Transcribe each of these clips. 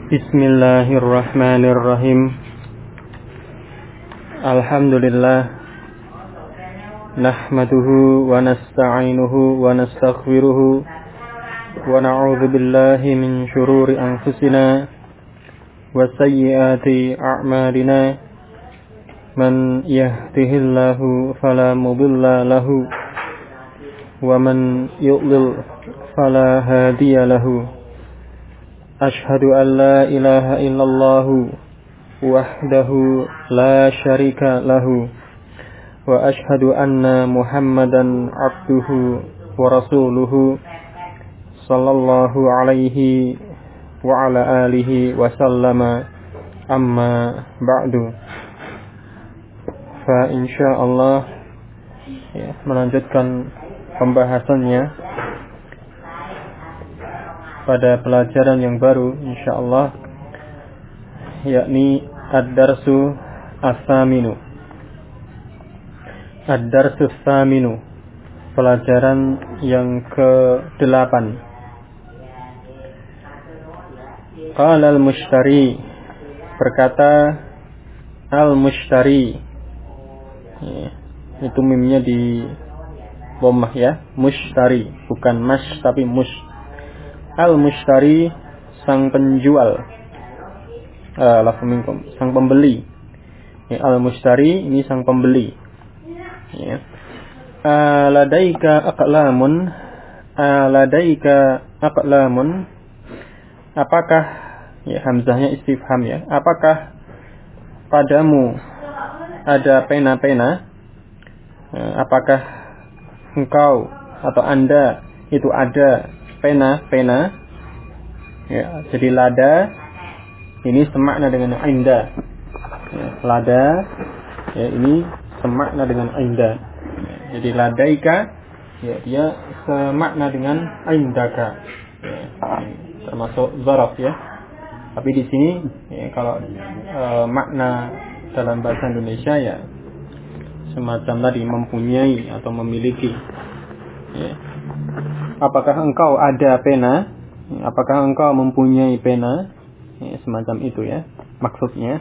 Bismillahirrahmanirrahim. Alhamdulillah. Nahmaduhu wa nasta'inuhu wa nastaghfiruhu wa na'udzu billahi min shururi anfusina wa sayyiati a'malina. Man yahdihillahu fala mudilla lahu wa man yudlil fala hadiya lahu. Ashhadu an la ilaha illallah wahdahu la syarika lahu wa ashhadu anna Muhammadan abduhu wa rasuluhu sallallahu alaihi wa ala alihi wa sallama, amma ba'du. Fa insyaallah melanjutkan pembahasannya pada pelajaran yang baru insyaallah, yakni ad-darsu as-saminu. Ad-darsu as-saminu, pelajaran yang ke-8. Qala al-mushtari, berkata al-mushtari. Itu mimnya di dhammah ya, mushtari, bukan mas tapi mus. Al-mushtari, sang penjual, sang pembeli. Al-mushtari ini sang pembeli. Ladaika aqlamun, apakah, hamzahnya istifham ya, apakah padamu ada pena-pena? Apakah engkau atau anda itu ada pena. Ya, jadi lada ini semakna dengan inda. Ya, lada ya, ini semakna dengan inda. Ya, jadi ladaika ya, dia semakna dengan indaka. Ya, termasuk zaraf ya. Tapi di sini ya, kalau makna dalam bahasa Indonesia ya semacam tadi, mempunyai atau memiliki. Ya. Apakah engkau ada pena? Apakah engkau mempunyai pena? Ya, semacam itu ya maksudnya.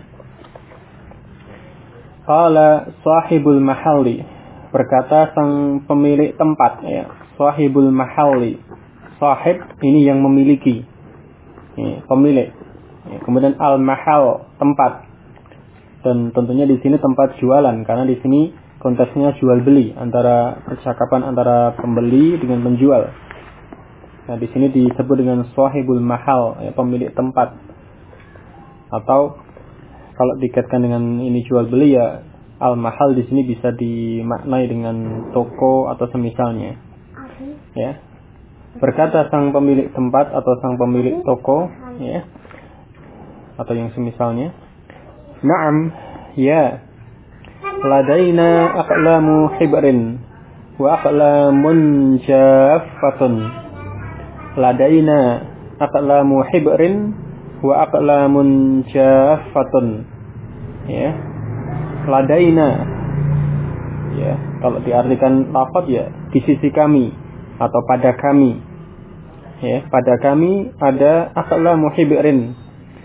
Qala sahibul mahalli, berkata sang pemilik tempat ya. Sahibul mahalli, sahib ini yang memiliki ya, pemilik ya. Kemudian al mahal, tempat. Dan tentunya di sini tempat jualan, karena di sini konteksnya jual beli, antara percakapan antara pembeli dengan penjual. Nah, di sini disebut dengan sahibul mahal, ya, pemilik tempat. Atau kalau dikaitkan dengan ini jual beli ya, al mahal di sini bisa dimaknai dengan toko atau semisalnya. Ya. Berkata sang pemilik tempat atau sang pemilik toko, ya, atau yang semisalnya. Na'am, ya. Ladaina aqlamu hibrin wa aqlamun jaffatun. Ladaina aqlamu hibrin wa aqlamun jaffatun. Ya. Ladaina ya, kalau diartikan lafaz ya, di sisi kami atau pada kami. Ya, pada kami ada aqlamu hibrin,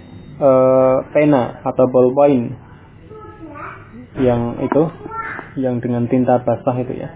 pena atau ballpoint yang itu, yang dengan tinta basah itu ya.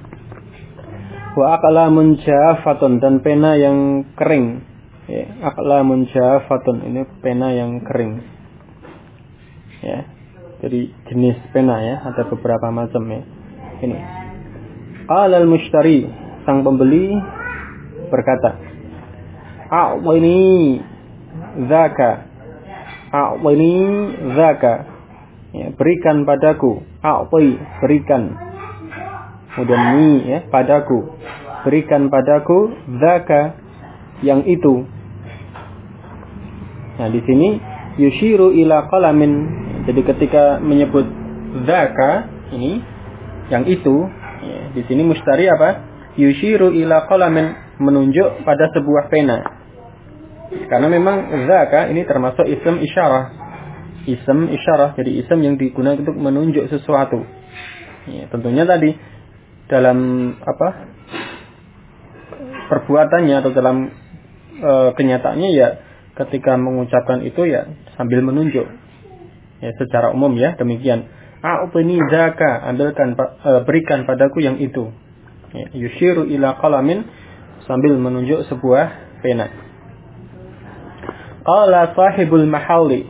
Wa aqlamun jaffatun, dan pena yang kering. Ya, aqlamun jaffatun, ini pena yang kering. Ya. Jadi jenis pena ya, ada beberapa macam ya. Ini. Qala al-mushtari, sang pembeli berkata, "A'wini dzaka." A'wini dzaka. Ya, berikan padaku. A'wi, berikan. Kemudian ni ya, padaku. Berikan padaku dzaka, yang itu. Nah, di sini yushiru ila qalamin. Jadi ketika menyebut dzaka ini, yang itu, ya, di sini mushtari apa? Yushiru ila qalamin, menunjuk pada sebuah pena. Karena memang dzaka ini termasuk ism isyarah. Ism isyarah, jadi ism yang digunakan untuk menunjuk sesuatu. Ya, tentunya tadi dalam perbuatannya atau dalam kenyataannya ya ketika mengucapkan itu ya sambil menunjuk. Ya, secara umum ya demikian. A'tini zaka, berikan padaku yang itu. Ya, yushiru ila qalamin, sambil menunjuk sebuah pena. Qala sahibul mahalli,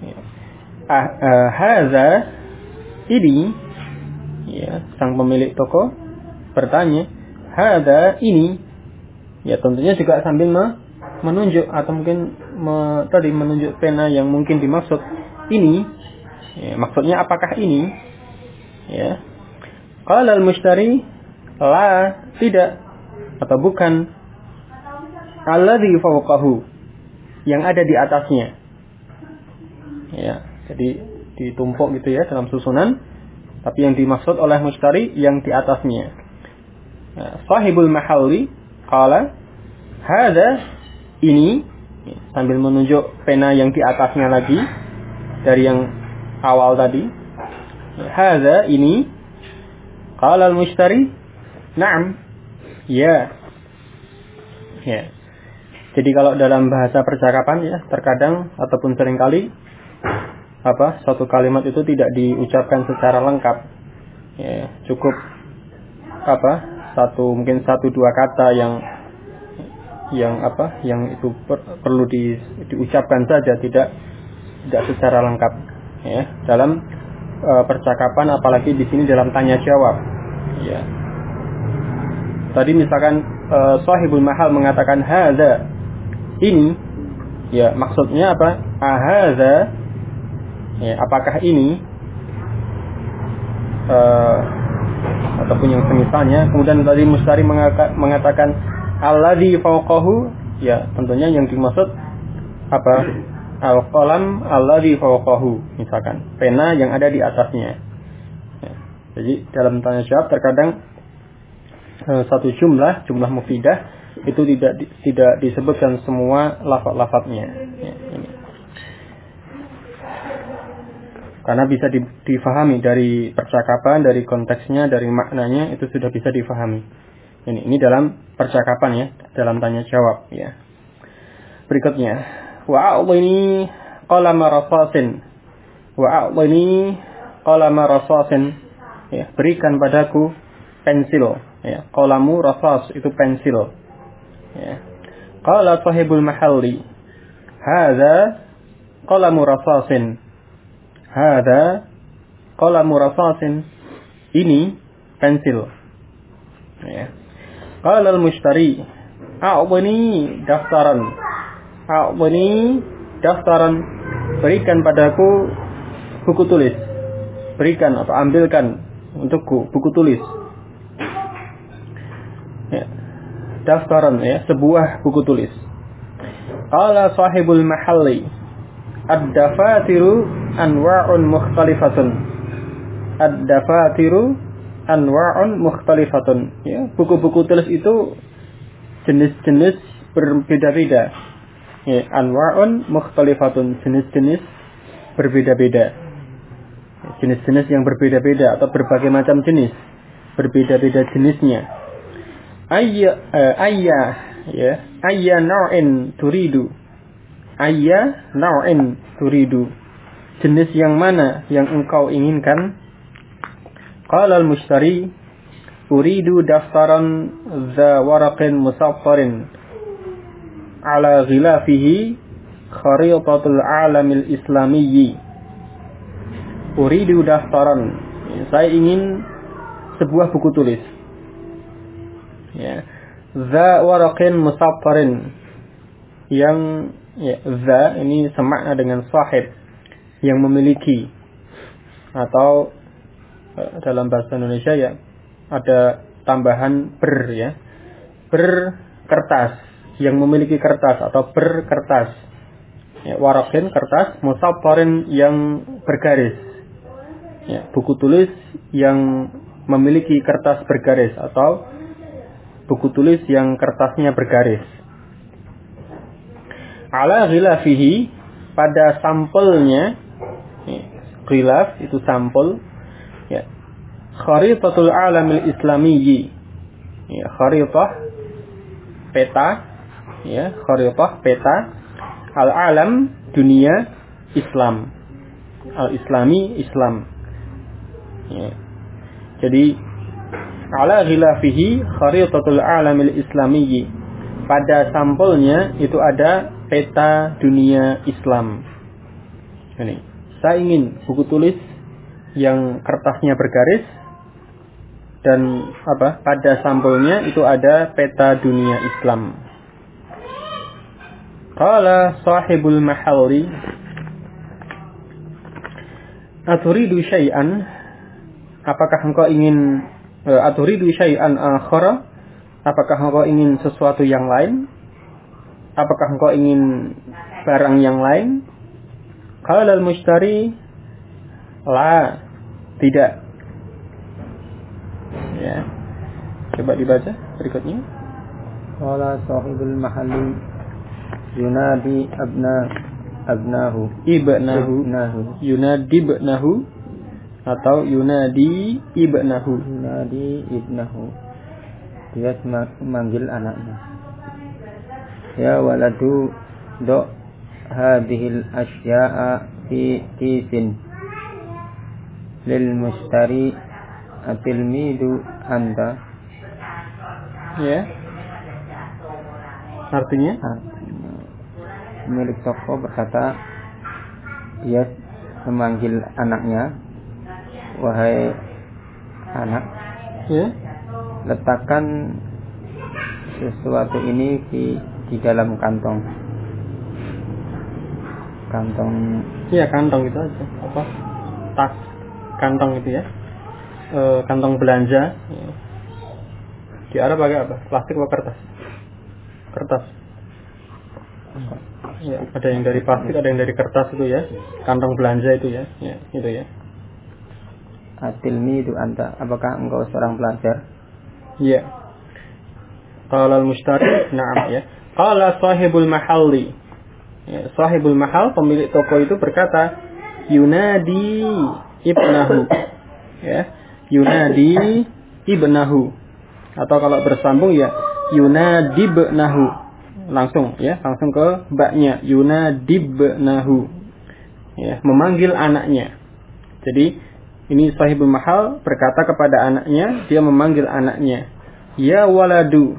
hadza, ini, ya, sang pemilik toko bertanya, hadza, ini, ya tentunya juga sambil menunjuk atau mungkin tadi menunjuk pena yang mungkin dimaksud ini, ya, maksudnya apakah ini, ya. Qala al-mushtari, la, tidak atau bukan, alladhi fawqahu, yang ada di atasnya, ya. Jadi ditumpuk gitu ya dalam susunan, tapi yang dimaksud oleh mushtari yang di atasnya. Nah, sahibul mahalli qala hadza, ini, sambil menunjuk pena yang di atasnya lagi dari yang awal tadi. Hadza, ini. Qala al-mushtari na'am, ya. Ya. Jadi kalau dalam bahasa percakapan ya terkadang ataupun seringkali suatu kalimat itu tidak diucapkan secara lengkap. Ya, cukup mungkin satu dua kata yang itu perlu diucapkan saja, tidak secara lengkap ya dalam percakapan, apalagi di sini dalam tanya jawab ya. Tadi misalkan sahibul mahal mengatakan hadza, ini, ya maksudnya apa? Hadza, ya, apakah ini, ataupun yang semisalnya. Kemudian tadi mushtari mengatakan alladzi fawqahu, ya tentunya yang dimaksud apa? Al-qalam alladzi fawqahu, misalkan pena yang ada di atasnya. Ya, jadi dalam tanya jawab terkadang satu jumlah mufidah itu tidak disebutkan semua lafaz-lafaznya. Ya, ini. Karena bisa difahami dari percakapan, dari konteksnya, dari maknanya, itu sudah bisa difahami. Ini dalam percakapan ya, dalam tanya jawab ya. Berikutnya, wa'a'udhini qalama rasasin. Wa'a'udhini qalama rasasin. Ya, berikan padaku pensil. Ya, qalamu rasas itu pensil. Ya. Qala sahibul mahalli, hadza qalamu rasasin. Hadza qalamu rasasin, ini pensil. Ya. Qala al-mushtari, a'udhini daftaran. A'udhini daftaran, berikan padaku buku tulis. Berikan atau ambilkan untukku buku tulis. Ya. Daftaran ya, sebuah buku tulis. Qala sahibul mahalli, ad-dafatiru anwa'un mukhtalifatun. Ad-dafatiru anwa'un mukhtalifatun. Ya, buku-buku tulis itu jenis-jenis berbeda-beda. Ya, anwa'un mukhtalifatun, jenis-jenis berbeda-beda. Jenis-jenis yang berbeda-beda atau berbagai macam jenis, berbeda-beda jenisnya. Ayya naw'in turidu. Ayya naw'in turidu, jenis yang mana yang engkau inginkan? Qala al-mushtari, uridu daftaran dha waraqin musaffarin ala ghilafihi kharitatul alamil islamiyyi. Uridu daftaran, saya ingin sebuah buku tulis. Ya, dha waraqin musaffarin, yang ya, dha ini semakna dengan sahib, yang memiliki, atau dalam bahasa Indonesia ya ada tambahan ber ya, berkertas, yang memiliki kertas atau berkertas. Ya, waraqin kertas, musaffarin yang bergaris. Ya, buku tulis yang memiliki kertas bergaris atau buku tulis yang kertasnya bergaris. Ala ghilafihi, pada sampelnya. Ghilaf itu sampel. Ya. Kharitatul alamil islamiyyi. Ya, kharitah peta. Ya, kharitah peta. Al-alam dunia Islam. Al-islami Islam. Ya. Jadi ala ghilafihi kharitatul alamil islamiyyi. Pada sampulnya itu ada peta dunia Islam. Ini. Saya ingin buku tulis yang kertasnya bergaris dan pada sampulnya itu ada peta dunia Islam. Qala sahibul mahalli aturidu syai'an, apakah engkau ingin aturidu syai'an akhara, apakah engkau ingin sesuatu yang lain, apakah engkau ingin barang yang lain? Qala al-mushtari la, tidak. Ya. Coba dibaca berikutnya. Qala sahibul mahalli yunadi ibnahu atau yunadi ibnahu, dia memanggil anaknya, ya waladu do hadhil asya'a fi kisin lil mustari atilmidu anta. Ya. Artinya pemilik toko berkata, dia memanggil anaknya, wahai anak, ya, letakkan sesuatu ini di dalam kantong. Iya, kantong itu aja. Tas, kantong itu ya. Kantong belanja. Ya. Di Arab pakai apa? Plastik atau kertas? Kertas. Ya, ada yang dari plastik, ada yang dari kertas itu ya. Kantong belanja itu ya. Ya, itu ya. Atilmi itu anta, apakah engkau seorang pelajar? Ya. Qala al-mushtari, na'am ya. Qala sahibul mahalli. Ya, sahibul mahal, pemilik toko itu berkata, yunadi ibnahu. Ya, yunadi ibnahu. Atau kalau bersambung ya, yunadibnahu. Langsung ya, langsung ke baknya, yunadibnahu. Ya, memanggil anaknya. Jadi ini sahibul mahal berkata kepada anaknya, dia memanggil anaknya, ya waladu,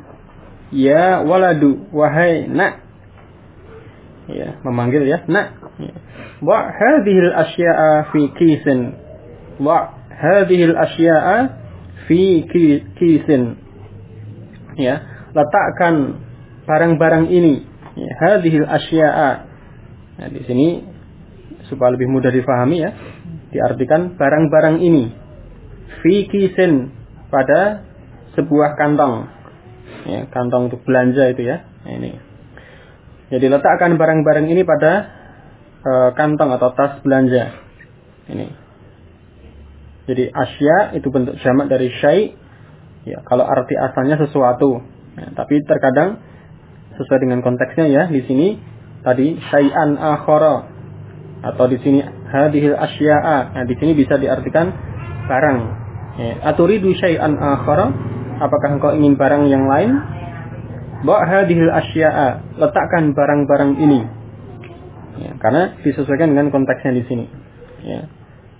wahai nak. Ya, memanggil ya, nak. Wa hadhil asya'a fi kisin. Wa hadhil asya'a fi kisin. Ya, letakkan barang-barang ini. Ya, hadhil asya'a. Nah, di sini supaya lebih mudah difahami ya, diartikan barang-barang ini fi kisin, pada sebuah kantong. Ya, kantong untuk belanja itu ya. Nah, ini. Jadi letakkan barang-barang ini pada kantong atau tas belanja. Ini. Jadi asya itu bentuk jamak dari syai'. Ya, kalau arti asalnya sesuatu. Nah, tapi terkadang sesuai dengan konteksnya ya. Di sini tadi syai'an akhara, atau di sini hadhil asya'a. Nah, di sini bisa diartikan barang. Ya, aturidu syai'an akhara, apakah engkau ingin barang yang lain? Ba hadhil asya'a, letakkan barang-barang ini. Ya, karena disesuaikan dengan konteksnya di sini. Ya.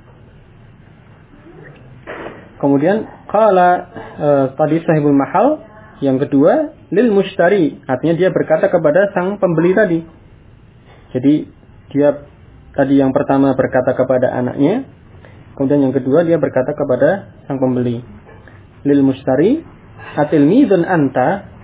Kemudian qala tadi sahibul mahal, yang kedua lil mushtari, artinya dia berkata kepada sang pembeli tadi. Jadi dia tadi yang pertama berkata kepada anaknya, kemudian yang kedua dia berkata kepada sang pembeli. Lil mushtari atilmidun anta,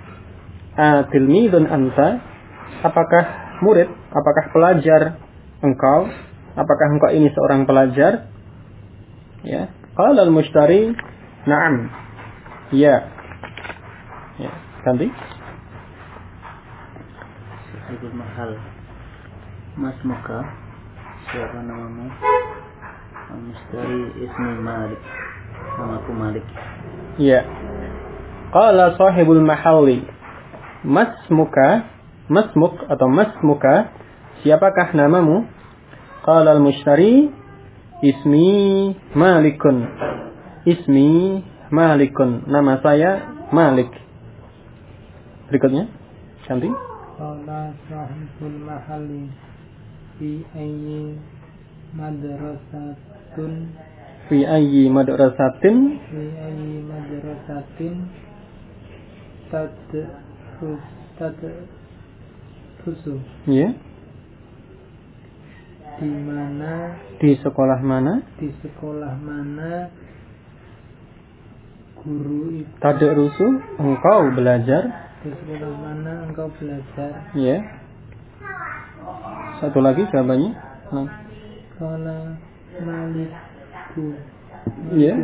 apakah murid, apakah pelajar engkau, apakah engkau ini seorang pelajar? Ya, qala al-mushtari na'am, ya. Ya, ganti. Sahibul mahal, mas muka, siapa namamu? Al-mushtari ismi Malik, namaku Malik. Ya. Qala sahibul mahalli, masmuk atau masmuka, siapakah namamu? Qala al-mushtari ismi Malikun, nama saya Malik. Berikutnya, cantik. qala sahibul mahalli fi ayyi madrasatin tadrusu ya, di sekolah mana guru itu tadrusu engkau belajar, di sekolah mana engkau belajar. ya. Satu lagi jawabannya. Qala maliku Ya.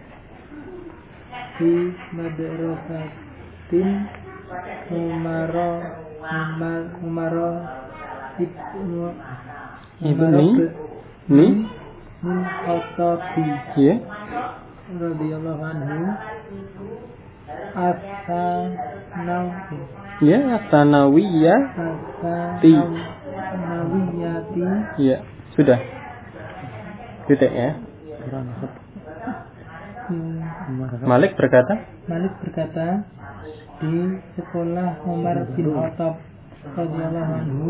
fi madrasatin Umaro ibni Khattabi ya, radhiyallahu anhu As-Sanawiyati. Ya, sudah. Titik ya. Malik berkata di sekolah Umar bin Khattab radhiyallahu anhu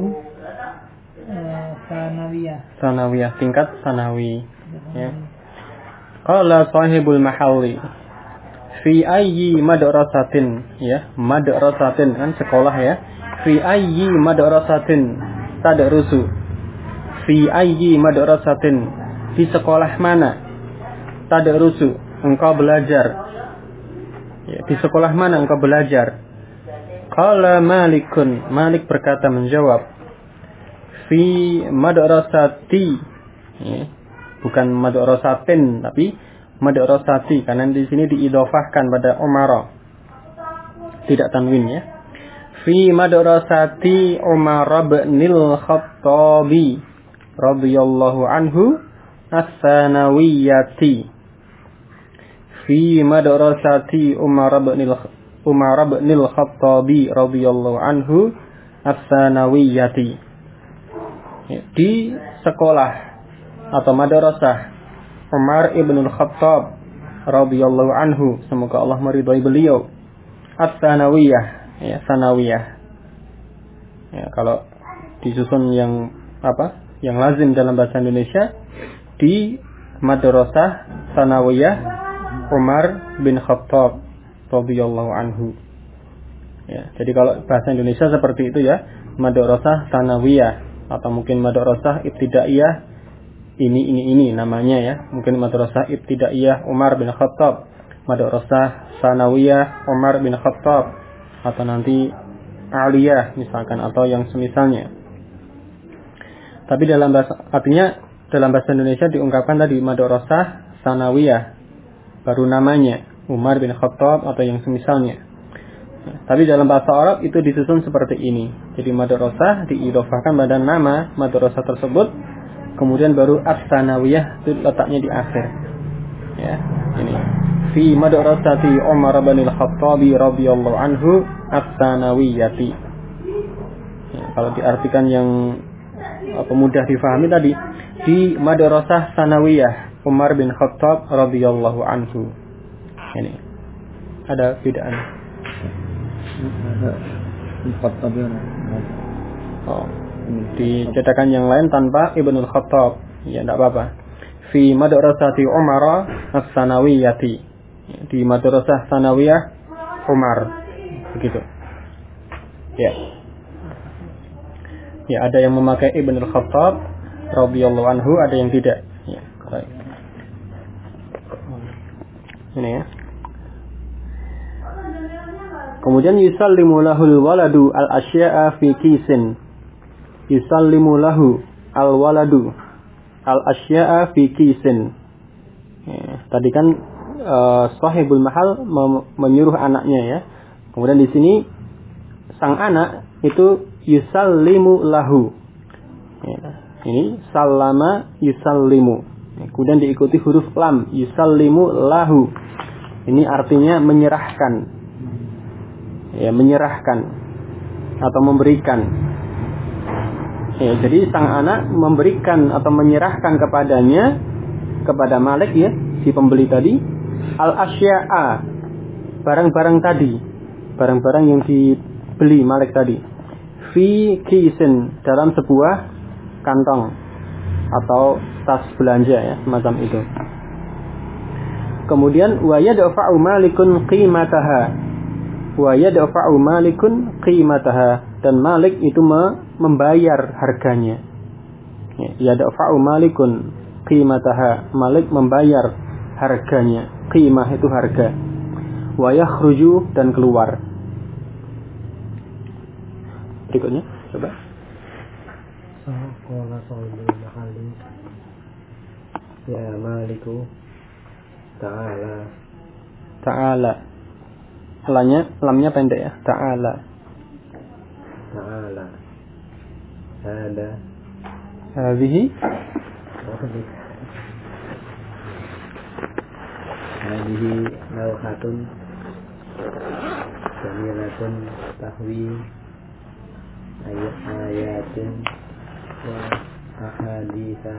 sanawiyah, tingkat sanawi, ya. Qala sahibul mahalli fi ayyi madrasatin, ya, madrasatin kan sekolah, ya. Fi ayyi madrasatin tadrusu, fi ayyi madrasatin, di sekolah mana, tadrusu engkau belajar, ya, di sekolah mana engkau belajar. Qala Malikun, Malik berkata menjawab, fi madrasati, ya, bukan madrasatin tapi madrasati, karena di sini diidhofahkan pada Umar, tidak tanwin, ya. Fi madrasati Umar bin Khattabi radhiyallahu anhu as-sanawiyati. Fi madrasati Umar bin Khattabi radhiyallahu anhu as-sanawiyati. Di sekolah atau madrasah Umar ibn Khattab radhiyallahu anhu, semoga Allah meridhai beliau, as-sanawiyah, ya, sanawiyah. Ya, kalau disusun yang lazim dalam bahasa Indonesia, di madrasah sanawiyah Umar bin Khattab radhiyallahu anhu. Ya, jadi kalau bahasa Indonesia seperti itu, ya, madrasah sanawiyah atau mungkin madrasah ibtidaiyah, ini namanya, ya. Mungkin madrasah ibtidaiyah Umar bin Khattab, madrasah sanawiyah Umar bin Khattab, atau nanti aliyah misalkan, atau yang semisalnya. Tapi dalam bahasa Indonesia diungkapkan tadi madrasah sanawiyah, baru namanya Umar bin Khattab atau yang semisalnya. Tapi dalam bahasa Arab itu disusun seperti ini. Jadi madrasah diidhofahkan pada nama madrasah tersebut, kemudian baru as-sanawiyah itu letaknya di akhir. Ya, ini. Fi madrasati Umar bin Khattabi radhiyallahu anhu as-sanawiyati. Ya, kalau diartikan yang mudah difahami tadi, di madrasah sanawiyah Umar bin Khattab radhiyallahu anhu. Ini. Ada bedaan. Dicetakan yang lain tanpa Ibnul Khattab, ya, tidak apa-apa. Fi madrasati Umar as-sanawiyati, di madrasah sanawiyah Umar, begitu. Ya. Ya, ada yang memakai Ibnul Khattab radhiyallahu anhu, ada yang tidak. Ya, baik. Ini, ya. Kemudian yusallimu lahul waladu al-asya'a fi kisin. Yusallimu lahu al-waladu al-asya'a fi kisin. Ya, tadi kan sahibul mahal menyuruh anaknya, ya. Kemudian di sini sang anak itu yusallimu lahu. Ya, ini sallama yusallimu. Ya, kemudian diikuti huruf lam, yusallimu lahu. Ini artinya menyerahkan. Ya, menyerahkan atau memberikan. Ya, jadi sang anak memberikan atau menyerahkan kepadanya, kepada Malik, ya, si pembeli tadi, al-asya'a, barang-barang tadi, barang-barang yang dibeli Malik tadi, fi fi kisin, dalam sebuah kantong atau tas belanja ya, semacam itu. Kemudian wa yadfa'u malikun qimataha. Wa yadfa'u malikun qimataha, dan malik itu membayar harganya. Ya, yadfa'u malikun qimataha, malik membayar harganya. Qimah itu harga. Wa yakhruju, dan keluar. Berikutnya, coba. Qala sahibul mahalli ya maliku ta'ala. Ta'ala. Lamnya pendek ya. Ta'ala. Ta'ala. Hada. Hadhihi. Hadhihi lawhatun jamilatun tahwi ayatin wa ahaditha.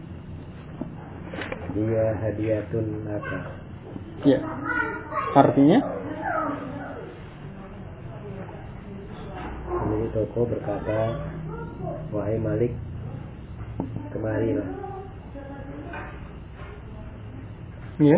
Dia hadiatun laka. Ya. Artinya? Pemilik toko berkata, wahai Malik, kemarilah. Ya.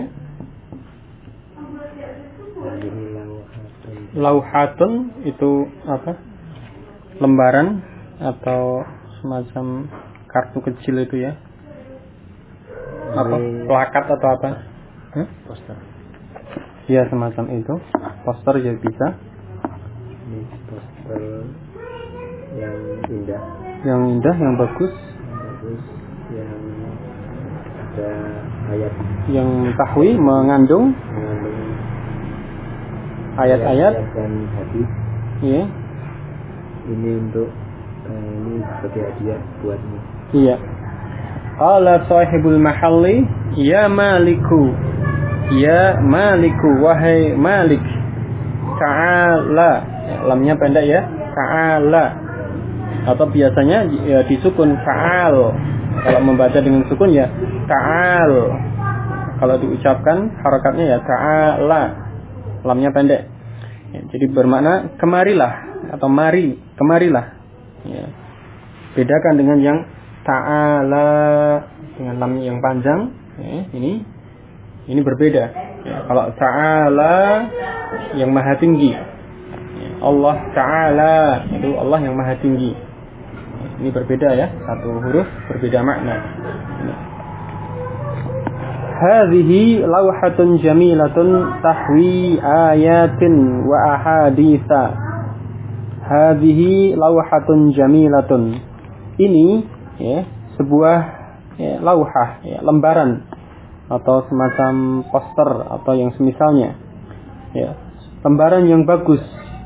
Hadhihi lawhatun. Lauhatun itu apa? Lembaran atau semacam kartu kecil itu ya? Apa? Plakat atau apa? Poster. Ya, semacam itu. Poster juga bisa. Ini poster yang indah. Yang indah, yang bagus. Bagus. Yang ada ayat. Yang tahwi, mengandung ayat-ayat. Dan hadis. Iya. Ini untuk ini sebagai hadiah buatmu. Iya. Qala sahibul mahalli ya maliku. Ya maliku, wahai malik. Ta'ala. Ya, lamnya pendek ya. Ta'ala. Atau biasanya ya, disukun ta'al. Kalau membaca dengan sukun ya ta'al. Kalau diucapkan harakatnya ya ta'ala. Lamnya pendek. Ya, jadi bermakna kemarilah atau mari, kemarilah. Ya. Bedakan dengan yang ta'ala dengan lam yang panjang. Ya, ini berbeda. Ya, kalau ta'ala yang maha tinggi. Ya, Allah ta'ala itu Allah yang maha tinggi. Ya, ini berbeda ya, satu huruf berbeda makna. Hadhihi lawhatun jamilatun tahwi ayatin wa ahaditha. Hadhihi lawhatun jamilatun. Ini ya, sebuah ya, lawhah, ya, lembaran atau semacam poster atau yang semisalnya. Ya, lembaran yang bagus,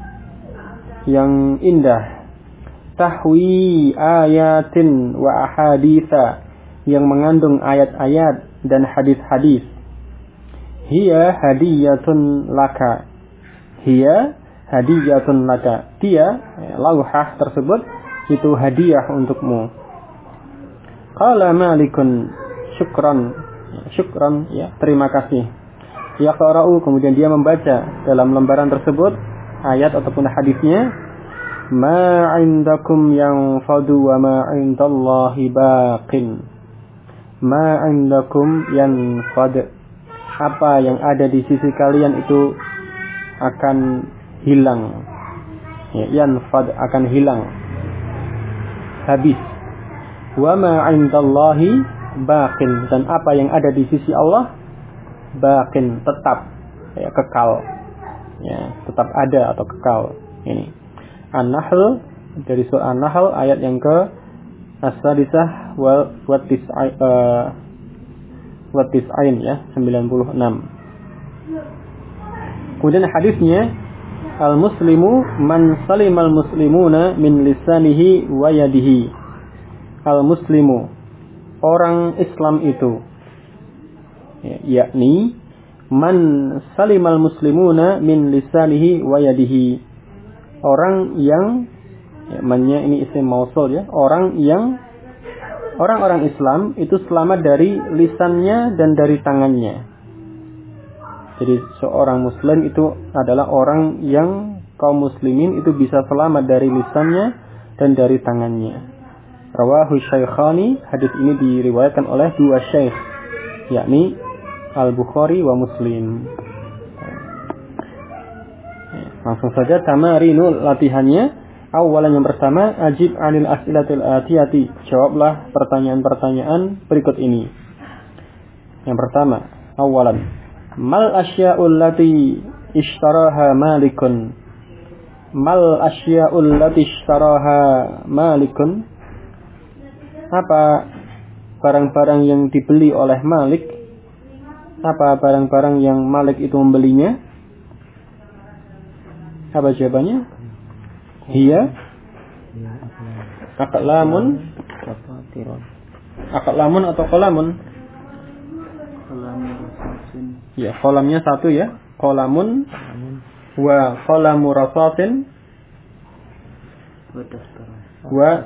yang indah. Tahwi ayatin wa ahaditha, yang mengandung ayat-ayat dan hadis-hadis. Hiya hadiyatun laka. Hiya hadiyatun laka. Dia, lawhah tersebut itu hadiah untukmu. Qala malikun syukran. Syukran ya, terima kasih. Yaqra'u, kemudian dia membaca dalam lembaran tersebut ayat ataupun hadisnya. Ma 'indakum yanfadu wa ma 'indallahi baqin. Ma 'indakum yanfad. Apa yang ada di sisi kalian itu akan hilang. Ya, yanfad akan hilang. Habis. Wa ma 'indallahi baqin, dan apa yang ada di sisi Allah baqin, tetap ya, kekal. Ya, tetap ada atau kekal. Ini An-Nahl, dari surah An-Nahl ayat yang ke as-sadisah wa tis'ain ya, 96. Kemudian hadisnya al-muslimu man salimal muslimuna min lisanihi wa yadihi. Al-muslimu, orang Islam itu ya, yakni man salimal muslimuna min lisanihi wa yadihi. Orang yang ya, mannya ini isim mausul ya, orang Islam itu selamat dari lisannya dan dari tangannya. Jadi seorang muslim itu adalah orang yang kaum muslimin itu bisa selamat dari lisannya dan dari tangannya. Rawahu Syaikhani, hadis ini diriwayatkan oleh dua syekh, yakni Al-Bukhari wa Muslim. Langsung saja tamarinul latihannya. Awalan yang pertama, ajib 'anil as'ilatil atiyati. Jawablah pertanyaan-pertanyaan berikut ini. Yang pertama, awalan, mal asya'ul lati ishtaraha malikun. Mal asya'ul lati ishtaraha malikun. Apa barang-barang yang dibeli oleh Malik? Apa barang-barang yang Malik itu membelinya? Apa jawabannya? Hiya aqlamun. Aqlamun atau qalamun? Ya, kolamnya satu ya. Qalamun wa qalamu rasatin wa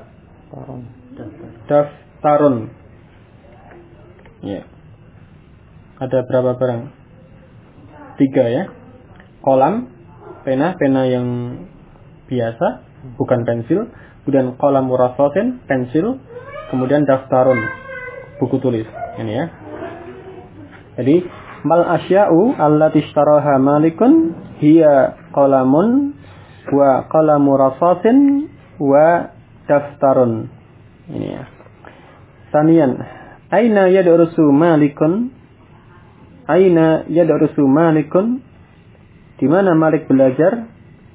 daftarun. Ya. Ada berapa barang? 3 ya. Kolam, pena yang biasa, bukan pensil. Kemudian qalamu rasatin, pensil. Kemudian daftarun, buku tulis. Ini ya. Jadi mal asya'u allati ishtaraha malikun hiya qalamun wa qalamu rasatin wa daftarun. Ini ya. Tanian, aina yadrusu malikun? Aina yadrusu malikun? Di mana Malik belajar?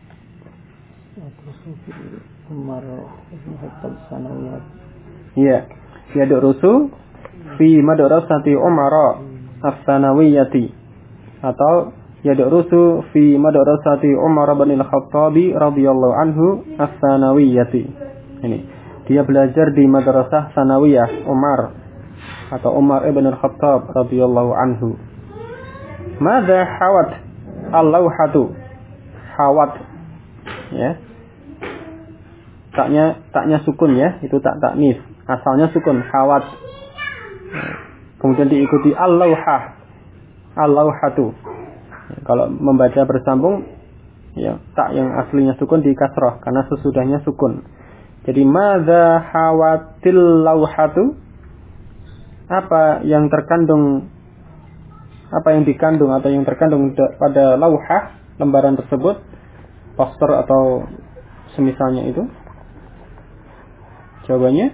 Ya, yadrusu fi madrasati Umar as-Sanawiyati, atau yadrusu fi madrasati Umar bin al-Khattab radhiyallahu anhu as-Sanawiyati. Ini, dia belajar di madrasah Sanawiyah Umar atau Umar ibn al-Khattab radhiyallahu anhu. Madza hawat al-lawhatu? Hawat ya. Taknya sukun ya, itu tak taknis. Asalnya sukun, hawat. Kemudian diikuti al-lawhah. Al-lawhatu. Kalau membaca bersambung ya, tak yang aslinya sukun di kasrah karena sesudahnya sukun. Jadi madza hawatil lawhatu? Apa yang dikandung atau yang terkandung pada lawhah, lembaran tersebut, poster atau semisalnya itu? Jawabannya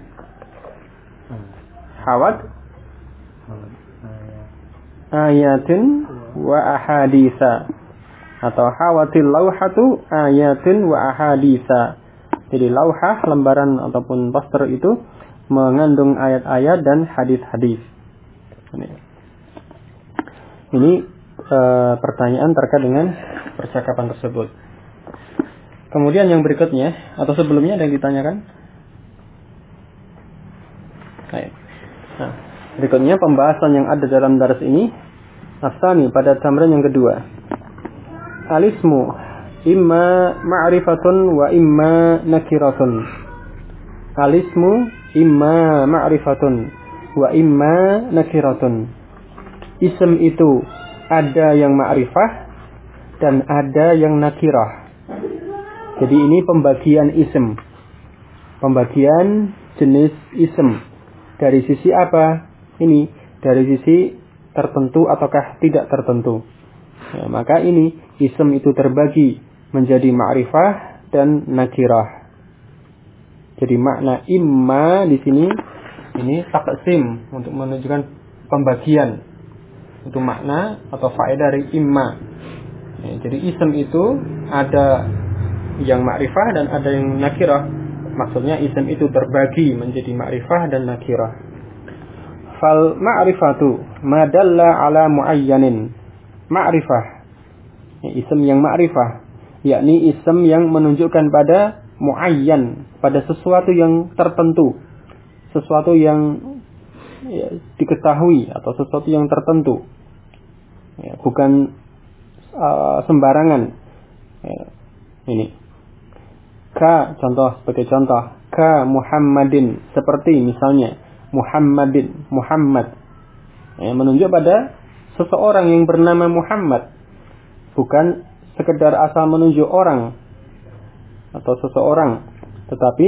hawat ayatin wa ahaditsa, atau hawatil lawhatu ayatin wa ahaditsa. Jadi lauhah, lembaran ataupun poster itu mengandung ayat-ayat dan hadis-hadis. Ini pertanyaan terkait dengan percakapan tersebut. Kemudian yang berikutnya, atau sebelumnya ada yang ditanyakan? Nah, berikutnya pembahasan yang ada dalam daras ini. Asani, pada tamrin yang kedua. Alismu imma ma'rifatun wa imma nakiratun. Alismu imma ma'rifatun wa imma nakiratun. Ism itu ada yang ma'rifah dan ada yang nakirah. Jadi ini pembagian ism, pembagian jenis ism. Dari sisi apa? Ini dari sisi tertentu ataukah tidak tertentu. Ya, maka ini ism itu terbagi menjadi ma'rifah dan nakirah. Jadi makna imma di sini ini taqsim untuk menunjukkan pembagian. Itu makna atau faedah dari imma. Ya, jadi ism itu ada yang ma'rifah dan ada yang nakirah. Maksudnya ism itu terbagi menjadi ma'rifah dan nakirah. Fal ma'rifatu madalla ala muayyanin. Ma'rifah, ya, ism yang ma'rifah, yakni ism yang menunjukkan pada muayyan, pada sesuatu yang tertentu, sesuatu yang ya, diketahui atau sesuatu yang tertentu, ya, bukan sembarangan. Ya, ini sebagai contoh ka Muhammadin, seperti misalnya Muhammadin, Muhammad, ya, menunjuk pada seseorang yang bernama Muhammad, bukan sekedar asal menunjuk orang atau seseorang, tetapi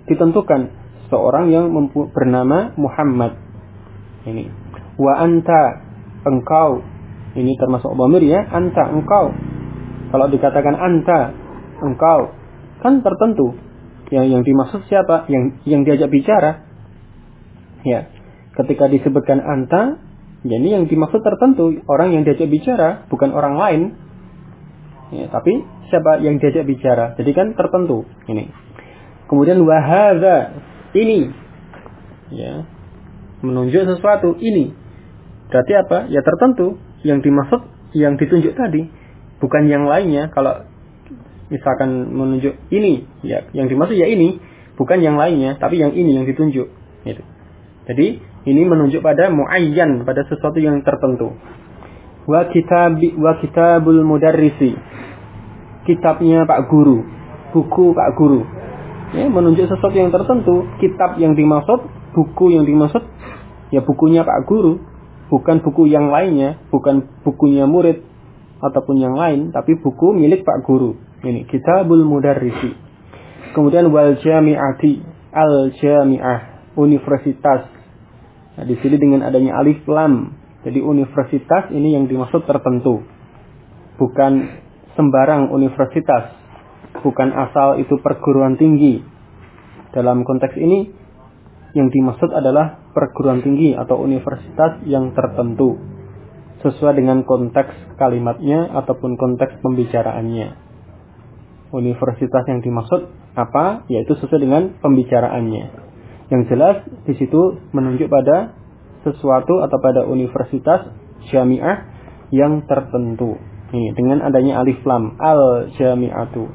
ditentukan, seorang yang bernama Muhammad. Ini. Wa anta, engkau. Ini termasuk dhamir ya, anta, engkau. Kalau dikatakan anta, engkau, kan tertentu. Yang dimaksud siapa? Yang diajak bicara. Ya. Ketika disebutkan anta, jadi yang dimaksud tertentu, orang yang diajak bicara, bukan orang lain. Ya, tapi siapa yang diajak bicara? Jadi kan tertentu. Ini. Kemudian wahadza, ini. Ya. Menunjuk sesuatu, ini. Berarti apa? Ya tertentu. Yang dimaksud, yang ditunjuk tadi, bukan yang lainnya. Kalau misalkan menunjuk ini, ya yang dimaksud ya ini, bukan yang lainnya, tapi yang ini yang ditunjuk. Gitu. Jadi ini menunjuk pada muayyan, pada sesuatu yang tertentu. Wa kitabul mudarrisi, kitabnya Pak Guru, buku Pak Guru. Ya, menunjuk sesuatu yang tertentu. Kitab yang dimaksud, buku yang dimaksud, ya bukunya Pak Guru, bukan buku yang lainnya, bukan bukunya murid ataupun yang lain, tapi buku milik Pak Guru. Ini kitabul mudarrisi. Kemudian wal jami'ati, al jami'ah, universitas. Nah, di sini dengan adanya alif lam. Jadi universitas ini yang dimaksud tertentu. Bukan sembarang universitas. Bukan asal itu perguruan tinggi. Dalam konteks ini yang dimaksud adalah perguruan tinggi atau universitas yang tertentu. Sesuai dengan konteks kalimatnya ataupun konteks pembicaraannya. Universitas yang dimaksud apa? Yaitu sesuai dengan pembicaraannya. Yang jelas di situ menunjuk pada sesuatu atau pada universitas jami'ah yang tertentu. Ini dengan adanya alif lam, al jami'atu.